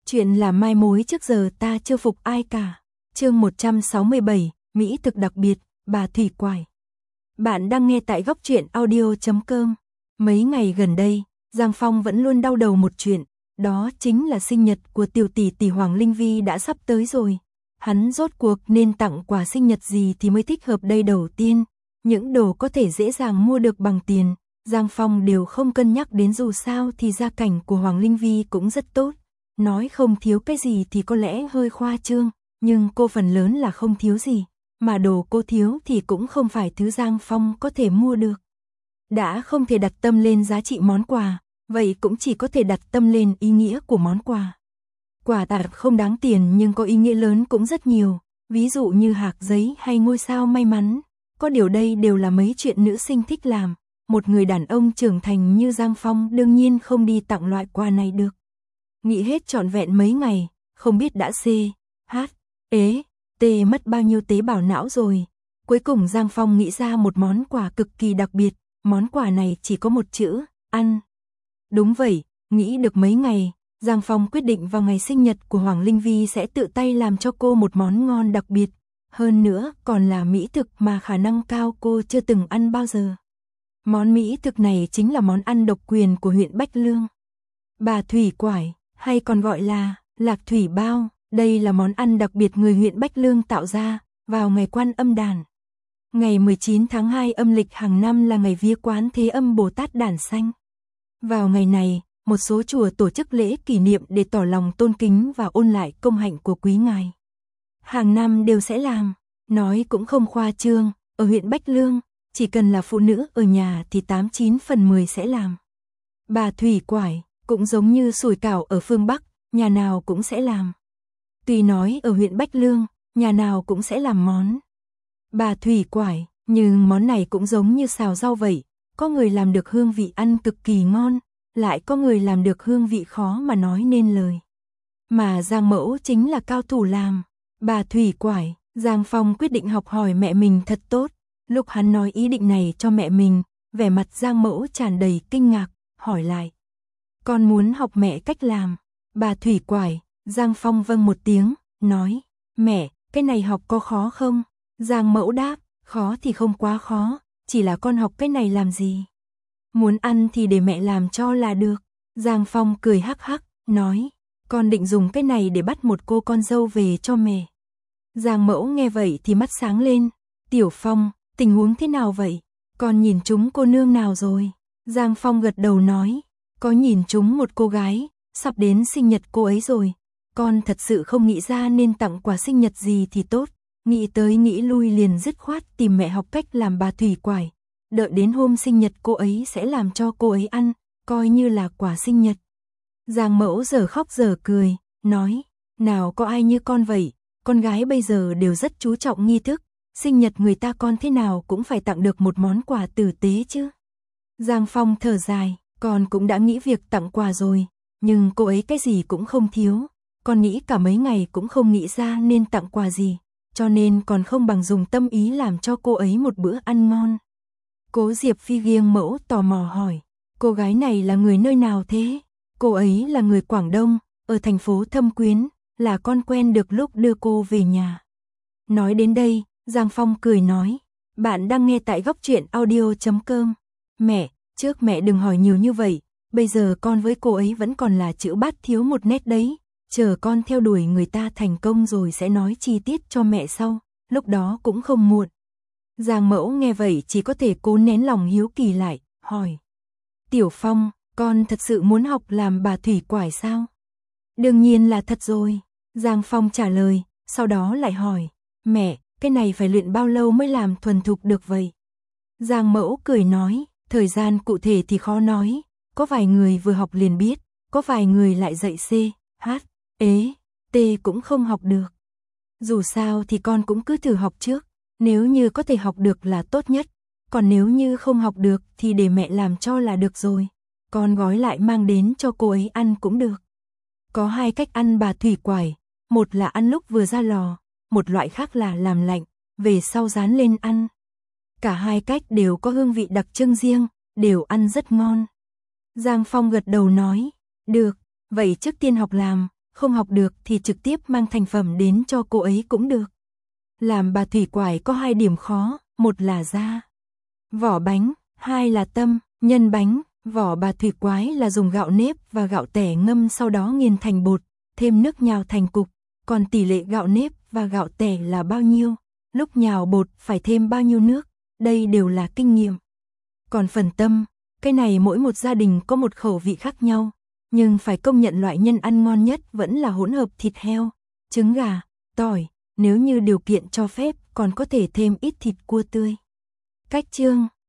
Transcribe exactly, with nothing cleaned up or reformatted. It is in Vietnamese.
Chuyện là mai mối trước giờ ta chưa phục ai cả. Chương một trăm sáu mươi bảy, Mỹ thực đặc biệt, bà Thủy Quải. Bạn đang nghe tại góc truyện audio chấm com. Mấy ngày gần đây, Giang Phong vẫn luôn đau đầu một chuyện, đó chính là sinh nhật của tiểu tỷ tỷ Hoàng Linh Vi đã sắp tới rồi. Hắn rốt cuộc nên tặng quà sinh nhật gì thì mới thích hợp đây đầu tiên. Những đồ có thể dễ dàng mua được bằng tiền, Giang Phong đều không cân nhắc đến, dù sao thì gia cảnh của Hoàng Linh Vi cũng rất tốt. Nói không thiếu cái gì thì có lẽ hơi khoa trương, nhưng cô phần lớn là không thiếu gì, mà đồ cô thiếu thì cũng không phải thứ Giang Phong có thể mua được. Đã không thể đặt tâm lên giá trị món quà, vậy cũng chỉ có thể đặt tâm lên ý nghĩa của món quà. Quà tặng không đáng tiền nhưng có ý nghĩa lớn cũng rất nhiều, ví dụ như hạc giấy hay ngôi sao may mắn. Có điều đây đều là mấy chuyện nữ sinh thích làm, một người đàn ông trưởng thành như Giang Phong đương nhiên không đi tặng loại quà này được. Nghĩ hết trọn vẹn mấy ngày, không biết đã C, H, ế, T mất bao nhiêu tế bào não rồi. Cuối cùng Giang Phong nghĩ ra một món quà cực kỳ đặc biệt, món quà này chỉ có một chữ, ăn. Đúng vậy, nghĩ được mấy ngày, Giang Phong quyết định vào ngày sinh nhật của Hoàng Linh Vi sẽ tự tay làm cho cô một món ngon đặc biệt. Hơn nữa còn là mỹ thực mà khả năng cao cô chưa từng ăn bao giờ. Món mỹ thực này chính là món ăn độc quyền của huyện Bách Lương. Bà Thủy Quải, hay còn gọi là lạc thủy bao, đây là món ăn đặc biệt người huyện Bách Lương tạo ra vào ngày Quan Âm Đản. Ngày mười chín tháng hai âm lịch hàng năm là ngày vía Quán Thế Âm Bồ Tát Đản Sanh. Vào ngày này, một số chùa tổ chức lễ kỷ niệm để tỏ lòng tôn kính và ôn lại công hạnh của quý ngài. Hàng năm đều sẽ làm, nói cũng không khoa trương, ở huyện Bách Lương, chỉ cần là phụ nữ ở nhà thì tám chín phần mười sẽ làm. Bà Thủy Quải cũng giống như sủi cảo ở phương Bắc, nhà nào cũng sẽ làm. Tuy nói ở huyện Bách Lương, nhà nào cũng sẽ làm món bà Thủy Quải, nhưng món này cũng giống như xào rau vậy, có người làm được hương vị ăn cực kỳ ngon, lại có người làm được hương vị khó mà nói nên lời. Mà Giang Mẫu chính là cao thủ làm bà Thủy Quải. Giang Phong quyết định học hỏi mẹ mình thật tốt. Lúc hắn nói ý định này cho mẹ mình, vẻ mặt Giang Mẫu tràn đầy kinh ngạc, hỏi lại: con muốn học mẹ cách làm bà Thủy Quải? Giang Phong vâng một tiếng, nói: mẹ, cái này học có khó không? Giang Mẫu đáp: khó thì không quá khó, chỉ là con học cái này làm gì? Muốn ăn thì để mẹ làm cho là được. Giang Phong cười hắc hắc, nói: con định dùng cái này để bắt một cô con dâu về cho mẹ. Giang Mẫu nghe vậy thì mắt sáng lên: Tiểu Phong, tình huống thế nào vậy? Con nhìn trúng cô nương nào rồi? Giang Phong gật đầu nói: có nhìn trúng một cô gái, sắp đến sinh nhật cô ấy rồi. Con thật sự không nghĩ ra nên tặng quà sinh nhật gì thì tốt. Nghĩ tới nghĩ lui liền dứt khoát tìm mẹ học cách làm bà Thủy Quải. Đợi đến hôm sinh nhật cô ấy sẽ làm cho cô ấy ăn, coi như là quà sinh nhật. Giang Mẫu giờ khóc giờ cười, nói: nào có ai như con vậy, con gái bây giờ đều rất chú trọng nghi thức, sinh nhật người ta con thế nào cũng phải tặng được một món quà tử tế chứ. Giang Phong thở dài: con cũng đã nghĩ việc tặng quà rồi, nhưng cô ấy cái gì cũng không thiếu, con nghĩ cả mấy ngày cũng không nghĩ ra nên tặng quà gì, cho nên còn không bằng dùng tâm ý làm cho cô ấy một bữa ăn ngon. Cố Diệp Phi Giang Mẫu tò mò hỏi: cô gái này là người nơi nào thế? Cô ấy là người Quảng Đông, ở thành phố Thâm Quyến, là con quen được lúc đưa cô về nhà. Nói đến đây, Giang Phong cười nói: bạn đang nghe tại góc truyện audio chấm com. Mẹ, trước mẹ đừng hỏi nhiều như vậy, bây giờ con với cô ấy vẫn còn là chữ bát thiếu một nét đấy, chờ con theo đuổi người ta thành công rồi sẽ nói chi tiết cho mẹ sau, lúc đó cũng không muộn. Giang Mẫu nghe vậy chỉ có thể cố nén lòng hiếu kỳ lại, hỏi: Tiểu Phong, con thật sự muốn học làm bà Thủy Quải sao? Đương nhiên là thật rồi, Giang Phong trả lời, sau đó lại hỏi: mẹ, cái này phải luyện bao lâu mới làm thuần thục được vậy? Giang Mẫu cười nói: thời gian cụ thể thì khó nói, có vài người vừa học liền biết, có vài người lại dạy C, H, ế, T cũng không học được. Dù sao thì con cũng cứ thử học trước, nếu như có thể học được là tốt nhất, còn nếu như không học được thì để mẹ làm cho là được rồi, con gói lại mang đến cho cô ấy ăn cũng được. Có hai cách ăn bà Thủy Quải, một là ăn lúc vừa ra lò, một loại khác là làm lạnh, về sau rán lên ăn. Cả hai cách đều có hương vị đặc trưng riêng, đều ăn rất ngon. Giang Phong gật đầu nói: được, vậy trước tiên học làm, không học được thì trực tiếp mang thành phẩm đến cho cô ấy cũng được. Làm bà thủy quải có hai điểm khó, một là da, vỏ bánh, hai là tâm, nhân bánh. Vỏ bà thủy quái là dùng gạo nếp và gạo tẻ ngâm sau đó nghiền thành bột, thêm nước nhào thành cục, còn tỷ lệ gạo nếp và gạo tẻ là bao nhiêu, lúc nhào bột phải thêm bao nhiêu nước, đây đều là kinh nghiệm. Còn phần tâm, cái này mỗi một gia đình có một khẩu vị khác nhau, nhưng phải công nhận loại nhân ăn ngon nhất vẫn là hỗn hợp thịt heo, trứng gà, tỏi, nếu như điều kiện cho phép còn có thể thêm ít thịt cua tươi. Cách chương